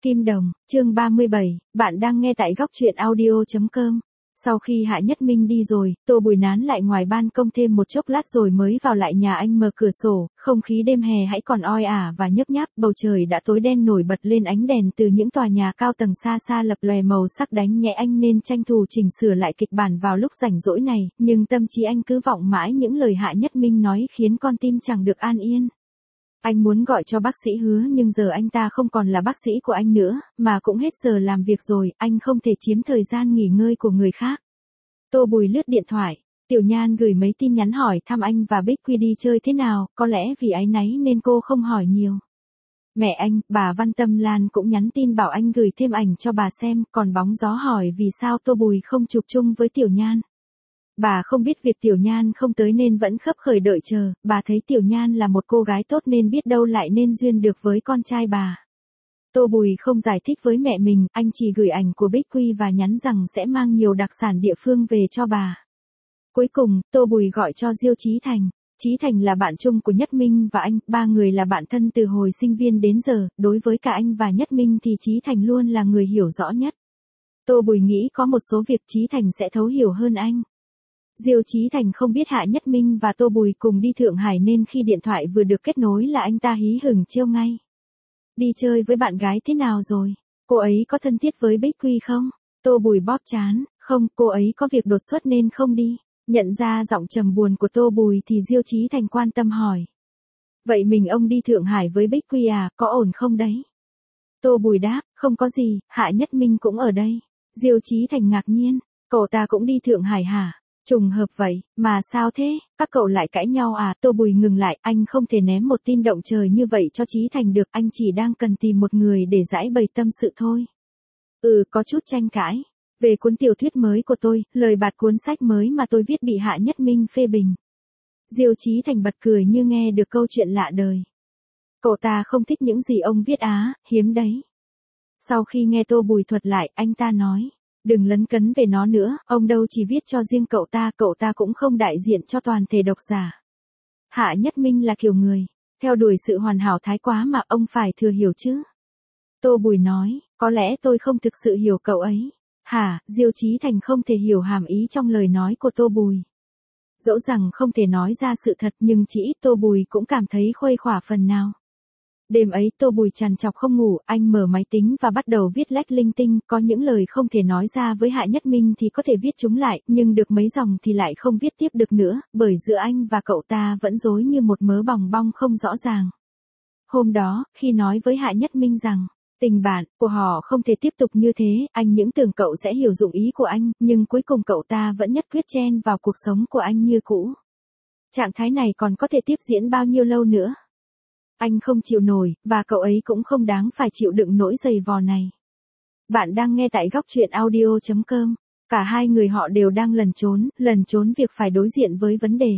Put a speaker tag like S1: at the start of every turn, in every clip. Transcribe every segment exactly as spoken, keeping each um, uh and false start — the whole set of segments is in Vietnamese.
S1: Kim Đồng, chương ba mươi bảy, bạn đang nghe tại góc truyện audio chấm com. Sau khi Hạ Nhất Minh đi rồi, Tô Bùi nán lại ngoài ban công thêm một chốc lát rồi mới vào lại nhà anh mở cửa sổ, không khí đêm hè hãy còn oi ả và nhấp nháp, bầu trời đã tối đen nổi bật lên ánh đèn từ những tòa nhà cao tầng xa xa lập lòe màu sắc đánh nhẹ anh nên tranh thủ chỉnh sửa lại kịch bản vào lúc rảnh rỗi này, nhưng tâm trí anh cứ vọng mãi những lời Hạ Nhất Minh nói khiến con tim chẳng được an yên. Anh muốn gọi cho bác sĩ Hứa nhưng giờ anh ta không còn là bác sĩ của anh nữa, mà cũng hết giờ làm việc rồi, anh không thể chiếm thời gian nghỉ ngơi của người khác. Tô Bùi lướt điện thoại, Tiểu Nhan gửi mấy tin nhắn hỏi thăm anh và Bích Quy đi chơi thế nào, có lẽ vì áy náy nên cô không hỏi nhiều. Mẹ anh, bà Văn Tâm Lan cũng nhắn tin bảo anh gửi thêm ảnh cho bà xem, còn Bóng Gió hỏi vì sao Tô Bùi không chụp chung với Tiểu Nhan. Bà không biết việc Tiểu Nhan không tới nên vẫn khấp khởi đợi chờ, bà thấy Tiểu Nhan là một cô gái tốt nên biết đâu lại nên duyên được với con trai bà. Tô Bùi không giải thích với mẹ mình, anh chỉ gửi ảnh của Bích Quy và nhắn rằng sẽ mang nhiều đặc sản địa phương về cho bà. Cuối cùng, Tô Bùi gọi cho Diêu Chí Thành. Chí Thành là bạn chung của Nhất Minh và anh, ba người là bạn thân từ hồi sinh viên đến giờ, đối với cả anh và Nhất Minh thì Chí Thành luôn là người hiểu rõ nhất. Tô Bùi nghĩ có một số việc Chí Thành sẽ thấu hiểu hơn anh. Diêu Chí Thành không biết Hạ Nhất Minh và Tô Bùi cùng đi Thượng Hải nên khi điện thoại vừa được kết nối là anh ta hí hửng trêu ngay. Đi chơi với bạn gái thế nào rồi? Cô ấy có thân thiết với Bích Quy không? Tô Bùi bóp trán, không, cô ấy có việc đột xuất nên không đi. Nhận ra giọng trầm buồn của Tô Bùi thì Diêu Chí Thành quan tâm hỏi. Vậy mình ông đi Thượng Hải với Bích Quy à, có ổn không đấy? Tô Bùi đáp, không có gì, Hạ Nhất Minh cũng ở đây. Diêu Chí Thành ngạc nhiên, cậu ta cũng đi Thượng Hải hả? Trùng hợp vậy, mà sao thế, các cậu lại cãi nhau à? Tô Bùi ngừng lại, anh không thể ném một tin động trời như vậy cho Chí Thành được, anh chỉ đang cần tìm một người để giải bày tâm sự thôi. Ừ, có chút tranh cãi. Về cuốn tiểu thuyết mới của tôi, lời bạt cuốn sách mới mà tôi viết bị Hạ Nhất Minh phê bình. Diêu Chí Thành bật cười như nghe được câu chuyện lạ đời. Cậu ta không thích những gì ông viết á, hiếm đấy. Sau khi nghe Tô Bùi thuật lại, anh ta nói. Đừng lấn cấn về nó nữa, ông đâu chỉ viết cho riêng cậu ta, cậu ta cũng không đại diện cho toàn thể độc giả. Hạ Nhất Minh là kiểu người, theo đuổi sự hoàn hảo thái quá mà ông phải thừa hiểu chứ. Tô Bùi nói, có lẽ tôi không thực sự hiểu cậu ấy. Hả, Diêu Chí Thành không thể hiểu hàm ý trong lời nói của Tô Bùi. Dẫu rằng không thể nói ra sự thật nhưng chỉ ít Tô Bùi cũng cảm thấy khuây khỏa phần nào. Đêm ấy Tô Bùi trằn trọc không ngủ, anh mở máy tính và bắt đầu viết lách linh tinh, có những lời không thể nói ra với Hạ Nhất Minh thì có thể viết chúng lại, nhưng được mấy dòng thì lại không viết tiếp được nữa, bởi giữa anh và cậu ta vẫn rối như một mớ bòng bong không rõ ràng. Hôm đó, khi nói với Hạ Nhất Minh rằng, tình bạn của họ không thể tiếp tục như thế, anh những tưởng cậu sẽ hiểu dụng ý của anh, nhưng cuối cùng cậu ta vẫn nhất quyết chen vào cuộc sống của anh như cũ. Trạng thái này còn có thể tiếp diễn bao nhiêu lâu nữa? Anh không chịu nổi, và cậu ấy cũng không đáng phải chịu đựng nỗi giày vò này. Bạn đang nghe tại góc truyện audio chấm com. Cả hai người họ đều đang lẩn trốn, lẩn trốn việc phải đối diện với vấn đề.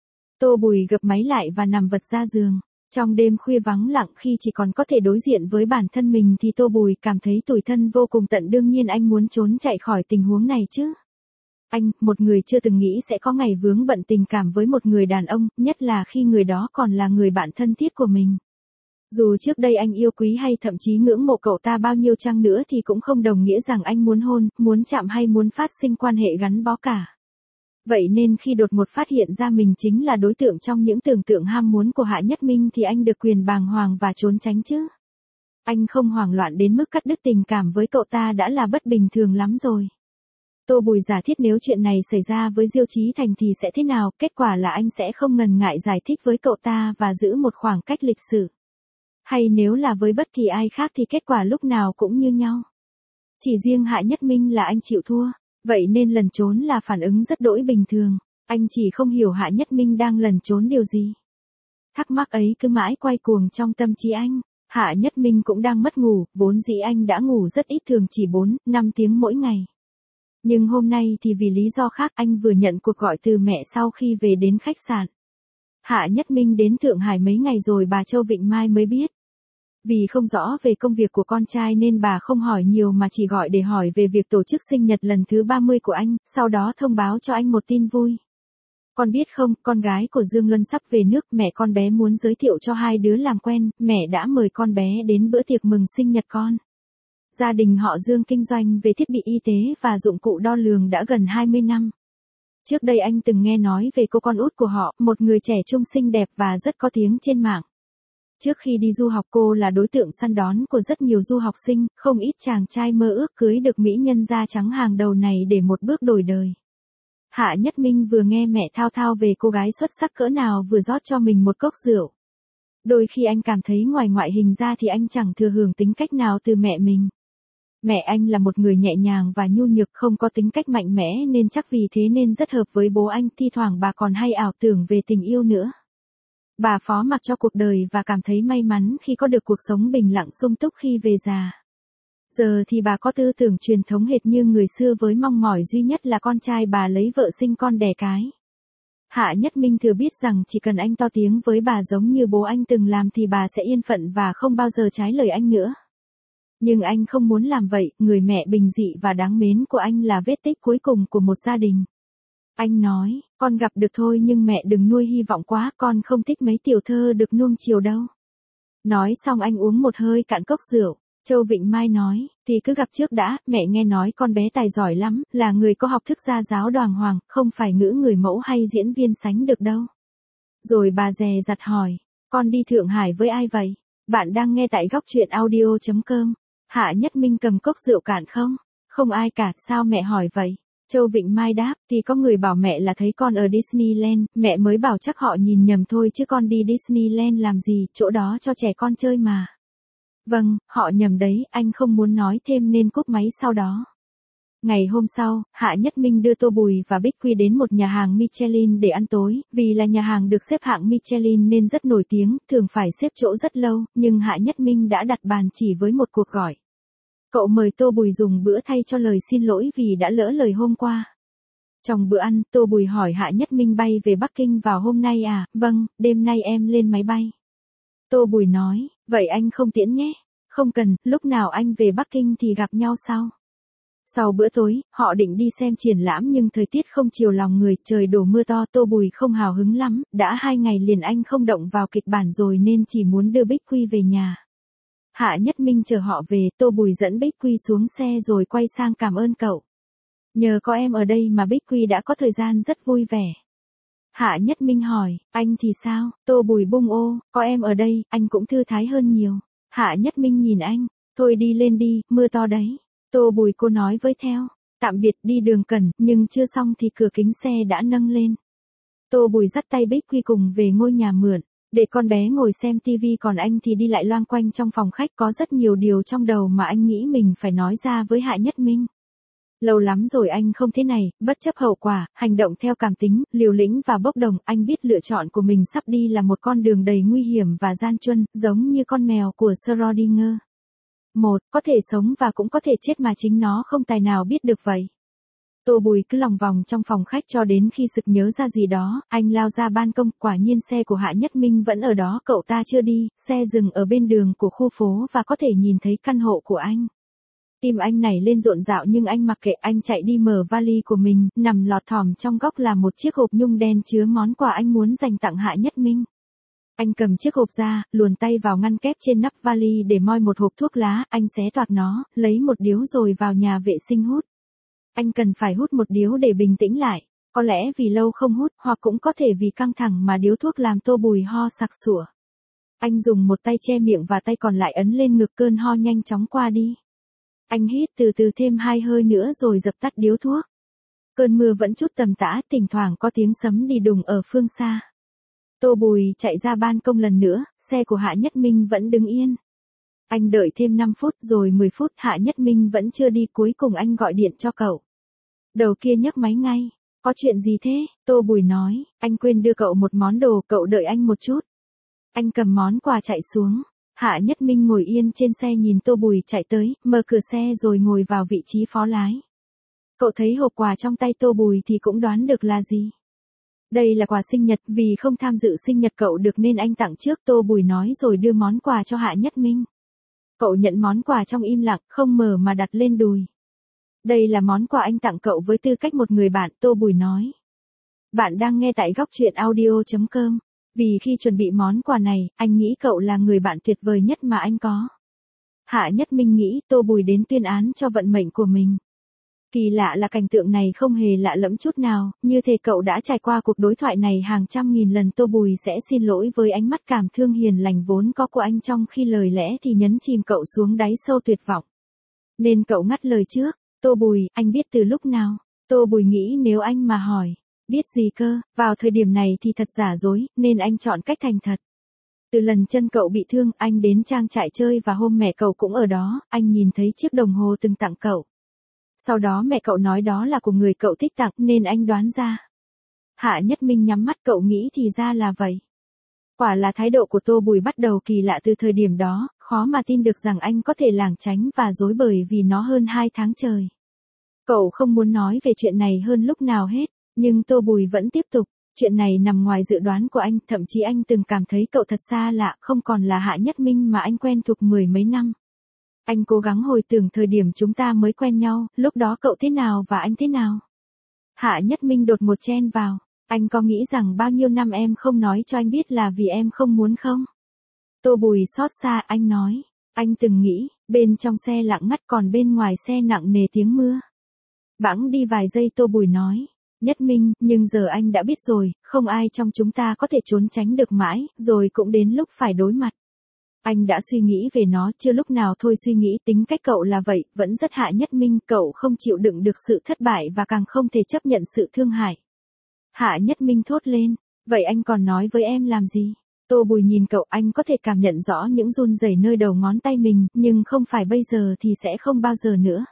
S1: Tô Bùi gập máy lại và nằm vật ra giường. Trong đêm khuya vắng lặng khi chỉ còn có thể đối diện với bản thân mình thì Tô Bùi cảm thấy tủi thân vô cùng, tận đương nhiên anh muốn trốn chạy khỏi tình huống này chứ. Anh, một người chưa từng nghĩ sẽ có ngày vướng bận tình cảm với một người đàn ông, nhất là khi người đó còn là người bạn thân thiết của mình. Dù trước đây anh yêu quý hay thậm chí ngưỡng mộ cậu ta bao nhiêu chăng nữa thì cũng không đồng nghĩa rằng anh muốn hôn, muốn chạm hay muốn phát sinh quan hệ gắn bó cả. Vậy nên khi đột ngột phát hiện ra mình chính là đối tượng trong những tưởng tượng ham muốn của Hạ Nhất Minh thì anh được quyền bàng hoàng và trốn tránh chứ. Anh không hoảng loạn đến mức cắt đứt tình cảm với cậu ta đã là bất bình thường lắm rồi. Tô Bùi giả thiết nếu chuyện này xảy ra với Diêu Chí Thành thì sẽ thế nào, kết quả là anh sẽ không ngần ngại giải thích với cậu ta và giữ một khoảng cách lịch sự. Hay nếu là với bất kỳ ai khác thì kết quả lúc nào cũng như nhau. Chỉ riêng Hạ Nhất Minh là anh chịu thua, vậy nên lẩn trốn là phản ứng rất đỗi bình thường, anh chỉ không hiểu Hạ Nhất Minh đang lẩn trốn điều gì. Thắc mắc ấy cứ mãi quay cuồng trong tâm trí anh. Hạ Nhất Minh cũng đang mất ngủ, vốn dĩ anh đã ngủ rất ít, thường chỉ bốn, năm tiếng mỗi ngày. Nhưng hôm nay thì vì lý do khác, anh vừa nhận cuộc gọi từ mẹ sau khi về đến khách sạn. Hạ Nhất Minh đến Thượng Hải mấy ngày rồi bà Châu Vịnh Mai mới biết. Vì không rõ về công việc của con trai nên bà không hỏi nhiều mà chỉ gọi để hỏi về việc tổ chức sinh nhật lần thứ ba mươi của anh, sau đó thông báo cho anh một tin vui. Con biết không, con gái của Dương Luân sắp về nước, mẹ con bé muốn giới thiệu cho hai đứa làm quen, mẹ đã mời con bé đến bữa tiệc mừng sinh nhật con. Gia đình họ Dương kinh doanh về thiết bị y tế và dụng cụ đo lường đã gần hai mươi năm. Trước đây anh từng nghe nói về cô con út của họ, một người trẻ trung xinh đẹp và rất có tiếng trên mạng. Trước khi đi du học cô là đối tượng săn đón của rất nhiều du học sinh, không ít chàng trai mơ ước cưới được mỹ nhân da trắng hàng đầu này để một bước đổi đời. Hạ Nhất Minh vừa nghe mẹ thao thao về cô gái xuất sắc cỡ nào vừa rót cho mình một cốc rượu. Đôi khi anh cảm thấy ngoài ngoại hình ra thì anh chẳng thừa hưởng tính cách nào từ mẹ mình. Mẹ anh là một người nhẹ nhàng và nhu nhược, không có tính cách mạnh mẽ nên chắc vì thế nên rất hợp với bố anh, thi thoảng bà còn hay ảo tưởng về tình yêu nữa. Bà phó mặc cho cuộc đời và cảm thấy may mắn khi có được cuộc sống bình lặng sung túc khi về già. Giờ thì bà có tư tưởng truyền thống hệt như người xưa với mong mỏi duy nhất là con trai bà lấy vợ sinh con đẻ cái. Hạ Nhất Minh thừa biết rằng chỉ cần anh to tiếng với bà giống như bố anh từng làm thì bà sẽ yên phận và không bao giờ trái lời anh nữa. Nhưng anh không muốn làm vậy, người mẹ bình dị và đáng mến của anh là vết tích cuối cùng của một gia đình. Anh nói, con gặp được thôi nhưng mẹ đừng nuôi hy vọng quá, con không thích mấy tiểu thơ được nuông chiều đâu. Nói xong anh uống một hơi cạn cốc rượu. Châu Vịnh Mai nói, thì cứ gặp trước đã, mẹ nghe nói con bé tài giỏi lắm, là người có học thức gia giáo đàng hoàng, không phải ngữ người mẫu hay diễn viên sánh được đâu. Rồi bà dè dặt hỏi, con đi Thượng Hải với ai vậy? Bạn đang nghe tại góc truyện audio chấm com. Hạ Nhất Minh cầm cốc rượu cạn không? Không ai cả, sao mẹ hỏi vậy? Châu Vịnh Mai đáp, thì có người bảo mẹ là thấy con ở Disneyland, mẹ mới bảo chắc họ nhìn nhầm thôi chứ con đi Disneyland làm gì, chỗ đó cho trẻ con chơi mà. Vâng, họ nhầm đấy, anh không muốn nói thêm nên cúp máy sau đó. Ngày hôm sau, Hạ Nhất Minh đưa Tô Bùi và Bích Quy đến một nhà hàng Michelin để ăn tối, vì là nhà hàng được xếp hạng Michelin nên rất nổi tiếng, thường phải xếp chỗ rất lâu, nhưng Hạ Nhất Minh đã đặt bàn chỉ với một cuộc gọi. Cậu mời Tô Bùi dùng bữa thay cho lời xin lỗi vì đã lỡ lời hôm qua. Trong bữa ăn, Tô Bùi hỏi Hạ Nhất Minh bay về Bắc Kinh vào hôm nay à? Vâng, đêm nay em lên máy bay. Tô Bùi nói, vậy anh không tiễn nhé. Không cần, lúc nào anh về Bắc Kinh thì gặp nhau sau. Sau bữa tối, họ định đi xem triển lãm nhưng thời tiết không chiều lòng người, trời đổ mưa to, Tô Bùi không hào hứng lắm, đã hai ngày liền anh không động vào kịch bản rồi nên chỉ muốn đưa Bích Quy về nhà. Hạ Nhất Minh chờ họ về, Tô Bùi dẫn Bích Quy xuống xe rồi quay sang cảm ơn cậu. Nhờ có em ở đây mà Bích Quy đã có thời gian rất vui vẻ. Hạ Nhất Minh hỏi, anh thì sao? Tô Bùi bung ô, có em ở đây, anh cũng thư thái hơn nhiều. Hạ Nhất Minh nhìn anh, thôi đi lên đi, mưa to đấy. Tô Bùi cô nói với theo, tạm biệt đi đường cẩn, nhưng chưa xong thì cửa kính xe đã nâng lên. Tô Bùi dắt tay Bích Quy cùng về ngôi nhà mượn, để con bé ngồi xem tivi còn anh thì đi lại loang quanh trong phòng khách, có rất nhiều điều trong đầu mà anh nghĩ mình phải nói ra với Hạ Nhất Minh. Lâu lắm rồi anh không thế này, bất chấp hậu quả, hành động theo cảm tính, liều lĩnh và bốc đồng, anh biết lựa chọn của mình sắp đi là một con đường đầy nguy hiểm và gian truân, giống như con mèo của Schrödinger. Một, có thể sống và cũng có thể chết mà chính nó không tài nào biết được vậy. Tô Bùi cứ lòng vòng trong phòng khách cho đến khi sực nhớ ra gì đó, anh lao ra ban công, quả nhiên xe của Hạ Nhất Minh vẫn ở đó, cậu ta chưa đi, xe dừng ở bên đường của khu phố và có thể nhìn thấy căn hộ của anh. Tim anh nảy lên rộn rạo nhưng anh mặc kệ, anh chạy đi mở vali của mình, nằm lọt thỏm trong góc là một chiếc hộp nhung đen chứa món quà anh muốn dành tặng Hạ Nhất Minh. Anh cầm chiếc hộp ra, luồn tay vào ngăn kép trên nắp vali để moi một hộp thuốc lá, anh xé toạc nó, lấy một điếu rồi vào nhà vệ sinh hút. Anh cần phải hút một điếu để bình tĩnh lại, có lẽ vì lâu không hút, hoặc cũng có thể vì căng thẳng mà điếu thuốc làm Tô Bùi ho sặc sủa. Anh dùng một tay che miệng và tay còn lại ấn lên ngực, cơn ho nhanh chóng qua đi. Anh hít từ từ thêm hai hơi nữa rồi dập tắt điếu thuốc. Cơn mưa vẫn chút tầm tã, thỉnh thoảng có tiếng sấm đi đùng ở phương xa. Tô Bùi chạy ra ban công lần nữa, xe của Hạ Nhất Minh vẫn đứng yên. Anh đợi thêm năm phút rồi mười phút, Hạ Nhất Minh vẫn chưa đi, cuối cùng anh gọi điện cho cậu. Đầu kia nhấc máy ngay. Có chuyện gì thế? Tô Bùi nói, anh quên đưa cậu một món đồ, cậu đợi anh một chút. Anh cầm món quà chạy xuống. Hạ Nhất Minh ngồi yên trên xe nhìn Tô Bùi chạy tới, mở cửa xe rồi ngồi vào vị trí phó lái. Cậu thấy hộp quà trong tay Tô Bùi thì cũng đoán được là gì. Đây là quà sinh nhật, vì không tham dự sinh nhật cậu được nên anh tặng trước, Tô Bùi nói rồi đưa món quà cho Hạ Nhất Minh. Cậu nhận món quà trong im lặng, không mở mà đặt lên đùi. Đây là món quà anh tặng cậu với tư cách một người bạn, Tô Bùi nói. Bạn đang nghe tại góc truyện audio chấm com. Vì khi chuẩn bị món quà này, anh nghĩ cậu là người bạn tuyệt vời nhất mà anh có. Hạ Nhất Minh nghĩ Tô Bùi đến tuyên án cho vận mệnh của mình. Kỳ lạ là cảnh tượng này không hề lạ lẫm chút nào, như thể cậu đã trải qua cuộc đối thoại này hàng trăm nghìn lần. Tô Bùi sẽ xin lỗi với ánh mắt cảm thương hiền lành vốn có của anh, trong khi lời lẽ thì nhấn chìm cậu xuống đáy sâu tuyệt vọng. Nên cậu ngắt lời trước. Tô Bùi, anh biết từ lúc nào? Tô Bùi nghĩ nếu anh mà hỏi, biết gì cơ, vào thời điểm này thì thật giả dối, nên anh chọn cách thành thật. Từ lần chân cậu bị thương, anh đến trang trại chơi và hôm mẹ cậu cũng ở đó, anh nhìn thấy chiếc đồng hồ từng tặng cậu. Sau đó mẹ cậu nói đó là của người cậu thích tặng, nên anh đoán ra. Hạ Nhất Minh nhắm mắt, cậu nghĩ thì ra là vậy. Quả là thái độ của Tô Bùi bắt đầu kỳ lạ từ thời điểm đó, khó mà tin được rằng anh có thể lảng tránh và dối bởi vì nó hơn hai tháng trời. Cậu không muốn nói về chuyện này hơn lúc nào hết, nhưng Tô Bùi vẫn tiếp tục. Chuyện này nằm ngoài dự đoán của anh, thậm chí anh từng cảm thấy cậu thật xa lạ, không còn là Hạ Nhất Minh mà anh quen thuộc mười mấy năm. Anh cố gắng hồi tưởng thời điểm chúng ta mới quen nhau, lúc đó cậu thế nào và anh thế nào. Hạ Nhất Minh đột ngột chen vào. Anh có nghĩ rằng bao nhiêu năm em không nói cho anh biết là vì em không muốn không? Tô Bùi xót xa, anh nói. Anh từng nghĩ, bên trong xe lặng ngắt còn bên ngoài xe nặng nề tiếng mưa. Bẵng đi vài giây Tô Bùi nói. Nhất Minh, nhưng giờ anh đã biết rồi, không ai trong chúng ta có thể trốn tránh được mãi, rồi cũng đến lúc phải đối mặt. Anh đã suy nghĩ về nó, chưa lúc nào thôi suy nghĩ, tính cách cậu là vậy, vẫn rất Hạ Nhất Minh, cậu không chịu đựng được sự thất bại và càng không thể chấp nhận sự thương hại. Hạ Nhất Minh thốt lên, vậy anh còn nói với em làm gì? Tô Bùi nhìn cậu, anh có thể cảm nhận rõ những run rẩy nơi đầu ngón tay mình, nhưng không phải bây giờ thì sẽ không bao giờ nữa.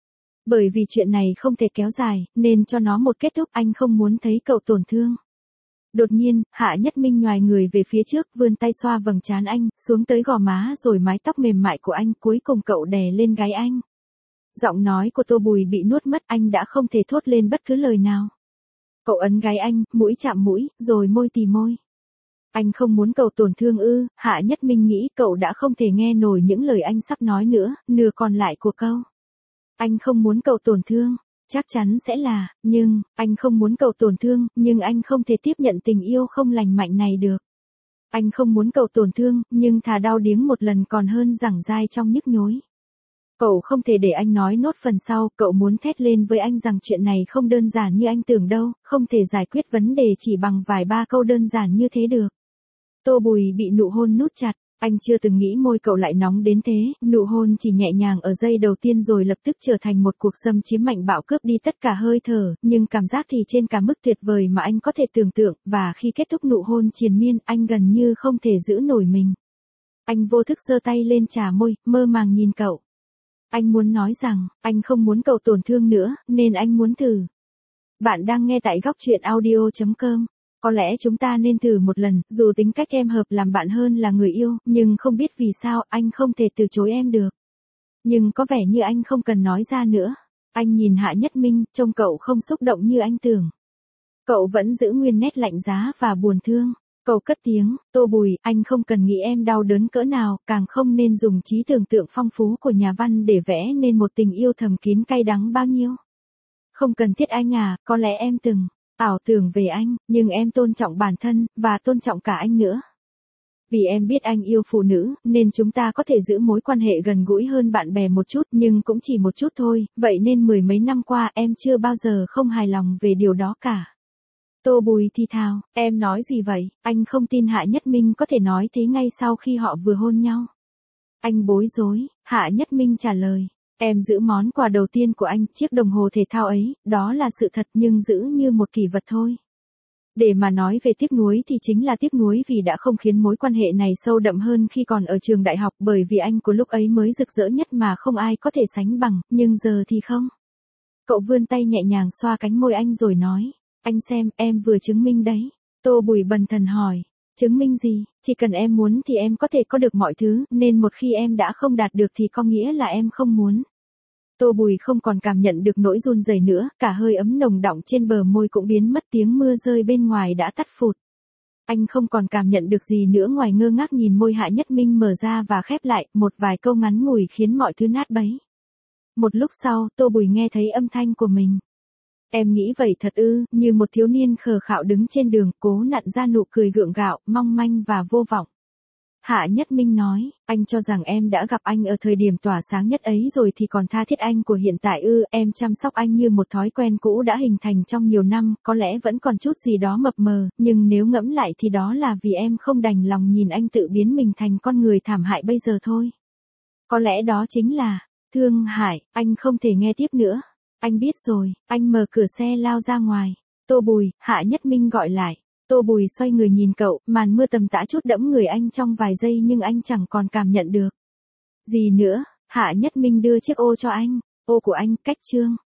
S1: Bởi vì chuyện này không thể kéo dài, nên cho nó một kết thúc, anh không muốn thấy cậu tổn thương. Đột nhiên, Hạ Nhất Minh nhoài người về phía trước, vươn tay xoa vầng trán anh, xuống tới gò má rồi mái tóc mềm mại của anh, cuối cùng cậu đè lên gáy anh. Giọng nói của Tô Bùi bị nuốt mất, anh đã không thể thốt lên bất cứ lời nào. Cậu ấn gáy anh, mũi chạm mũi, rồi môi tì môi. Anh không muốn cậu tổn thương ư? Hạ Nhất Minh nghĩ cậu đã không thể nghe nổi những lời anh sắp nói nữa, nửa còn lại của câu. Anh không muốn cậu tổn thương, chắc chắn sẽ là, nhưng, anh không muốn cậu tổn thương, nhưng anh không thể tiếp nhận tình yêu không lành mạnh này được. Anh không muốn cậu tổn thương, nhưng thà đau điếng một lần còn hơn giảng dai trong nhức nhối. Cậu không thể để anh nói nốt phần sau, cậu muốn thét lên với anh rằng chuyện này không đơn giản như anh tưởng đâu, không thể giải quyết vấn đề chỉ bằng vài ba câu đơn giản như thế được. Tô Bùi bị nụ hôn nút chặt. Anh chưa từng nghĩ môi cậu lại nóng đến thế, nụ hôn chỉ nhẹ nhàng ở giây đầu tiên rồi lập tức trở thành một cuộc xâm chiếm mạnh bạo cướp đi tất cả hơi thở, nhưng cảm giác thì trên cả mức tuyệt vời mà anh có thể tưởng tượng, và khi kết thúc nụ hôn triền miên, anh gần như không thể giữ nổi mình. Anh vô thức giơ tay lên chà môi, mơ màng nhìn cậu. Anh muốn nói rằng, anh không muốn cậu tổn thương nữa, nên anh muốn thử. Bạn đang nghe tại góc truyện audio chấm com. Có lẽ chúng ta nên thử một lần, dù tính cách em hợp làm bạn hơn là người yêu, nhưng không biết vì sao anh không thể từ chối em được. Nhưng có vẻ như anh không cần nói ra nữa. Anh nhìn Hạ Nhất Minh, trông cậu không xúc động như anh tưởng. Cậu vẫn giữ nguyên nét lạnh giá và buồn thương. Cậu cất tiếng, Tô Bùi, anh không cần nghĩ em đau đớn cỡ nào, càng không nên dùng trí tưởng tượng phong phú của nhà văn để vẽ nên một tình yêu thầm kín cay đắng bao nhiêu. Không cần thiết anh à, có lẽ em từng ảo tưởng về anh, nhưng em tôn trọng bản thân, và tôn trọng cả anh nữa. Vì em biết anh yêu phụ nữ, nên chúng ta có thể giữ mối quan hệ gần gũi hơn bạn bè một chút, nhưng cũng chỉ một chút thôi, vậy nên mười mấy năm qua em chưa bao giờ không hài lòng về điều đó cả. Tô Bùi thì thào, em nói gì vậy? Anh không tin Hạ Nhất Minh có thể nói thế ngay sau khi họ vừa hôn nhau. Anh bối rối, Hạ Nhất Minh trả lời. Em giữ món quà đầu tiên của anh, chiếc đồng hồ thể thao ấy, đó là sự thật nhưng giữ như một kỷ vật thôi. Để mà nói về tiếc nuối thì chính là tiếc nuối vì đã không khiến mối quan hệ này sâu đậm hơn khi còn ở trường đại học, bởi vì anh của lúc ấy mới rực rỡ nhất mà không ai có thể sánh bằng, nhưng giờ thì không. Cậu vươn tay nhẹ nhàng xoa cánh môi anh rồi nói, anh xem, em vừa chứng minh đấy. Tô Bùi bần thần hỏi, chứng minh gì? Chỉ cần em muốn thì em có thể có được mọi thứ, nên một khi em đã không đạt được thì có nghĩa là em không muốn. Tô Bùi không còn cảm nhận được nỗi run rẩy nữa, cả hơi ấm nồng đọng trên bờ môi cũng biến mất, tiếng mưa rơi bên ngoài đã tắt phụt. Anh không còn cảm nhận được gì nữa ngoài ngơ ngác nhìn môi Hạ Nhất Minh mở ra và khép lại, một vài câu ngắn ngủi khiến mọi thứ nát bấy. Một lúc sau, Tô Bùi nghe thấy âm thanh của mình. Em nghĩ vậy thật ư? Như một thiếu niên khờ khạo đứng trên đường, cố nặn ra nụ cười gượng gạo, mong manh và vô vọng. Hạ Nhất Minh nói, anh cho rằng em đã gặp anh ở thời điểm tỏa sáng nhất ấy rồi thì còn tha thiết anh của hiện tại ư, em chăm sóc anh như một thói quen cũ đã hình thành trong nhiều năm, có lẽ vẫn còn chút gì đó mập mờ, nhưng nếu ngẫm lại thì đó là vì em không đành lòng nhìn anh tự biến mình thành con người thảm hại bây giờ thôi. Có lẽ đó chính là, Thương Hải, anh không thể nghe tiếp nữa. Anh biết rồi, anh mở cửa xe lao ra ngoài. Tô Bùi, Hạ Nhất Minh gọi lại. Tô Bùi xoay người nhìn cậu, màn mưa tầm tã chút đẫm người anh trong vài giây nhưng anh chẳng còn cảm nhận được gì nữa. Hạ Nhất Minh đưa chiếc ô cho anh. Ô của anh, cách chương.